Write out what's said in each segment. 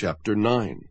Chapter 9.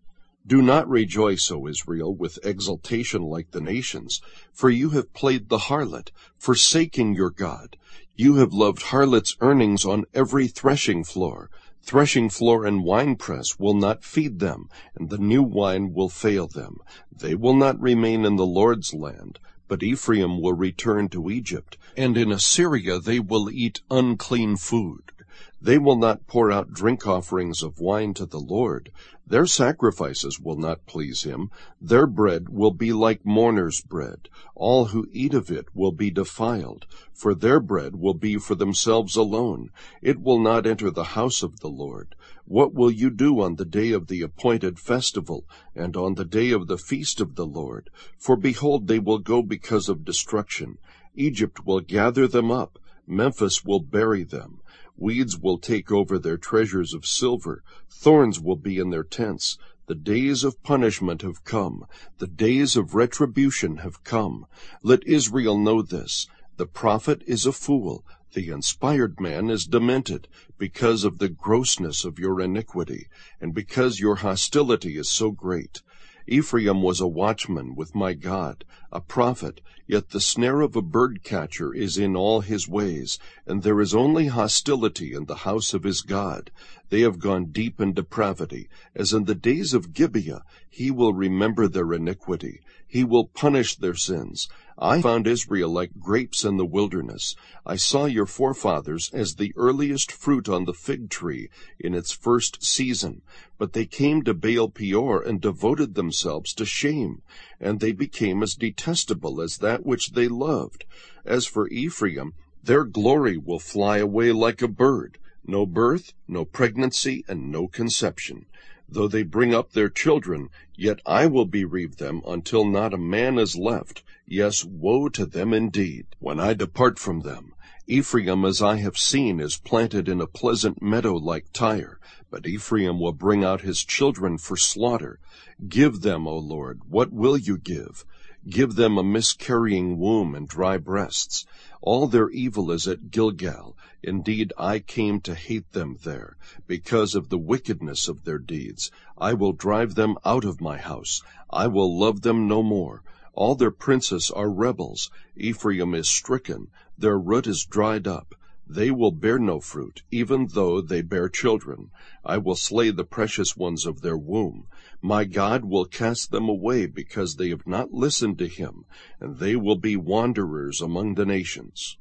Do not rejoice, O Israel, with exultation like the nations, for you have played the harlot, forsaking your God. You have loved harlots' earnings on every threshing floor. Threshing floor and winepress will not feed them, and the new wine will fail them. They will not remain in the Lord's land, but Ephraim will return to Egypt, and in Assyria they will eat unclean food. They will not pour out drink offerings of wine to the Lord. Their sacrifices will not please him. Their bread will be like mourners' bread. All who eat of it will be defiled, for their bread will be for themselves alone. It will not enter the house of the Lord. What will you do on the day of the appointed festival, and on the day of the feast of the Lord? For behold, they will go because of destruction. Egypt will gather them up. Memphis will bury them. Weeds will take over their treasures of silver. Thorns will be in their tents. The days of punishment have come. The days of retribution have come. Let Israel know this. The prophet is a fool. The inspired man is demented, because of the grossness of your iniquity, and because your hostility is so great. Ephraim was a watchman with my God, a prophet, yet the snare of a bird-catcher is in all his ways, and there is only hostility in the house of his God. They have gone deep in depravity, as in the days of Gibeah. He will remember their iniquity. He will punish their sins. I found Israel like grapes in the wilderness. I saw your forefathers as the earliest fruit on the fig tree in its first season. But they came to Baal Peor and devoted themselves to shame, and they became as detestable as that which they loved. As for Ephraim, their glory will fly away like a bird. No birth, no pregnancy, and no conception. Though they bring up their children, yet I will bereave them until not a man is left. Yes, woe to them indeed, when I depart from them. Ephraim, as I have seen, is planted in a pleasant meadow like Tyre, but Ephraim will bring out his children for slaughter. Give them, O Lord, what will you give? Give them a miscarrying womb and dry breasts. All their evil is at Gilgal. Indeed, I came to hate them there, because of the wickedness of their deeds. I will drive them out of my house. I will love them no more. All their princes are rebels. Ephraim is stricken. Their root is dried up. They will bear no fruit, even though they bear children. I will slay the precious ones of their womb. My God will cast them away because they have not listened to him, and they will be wanderers among the nations.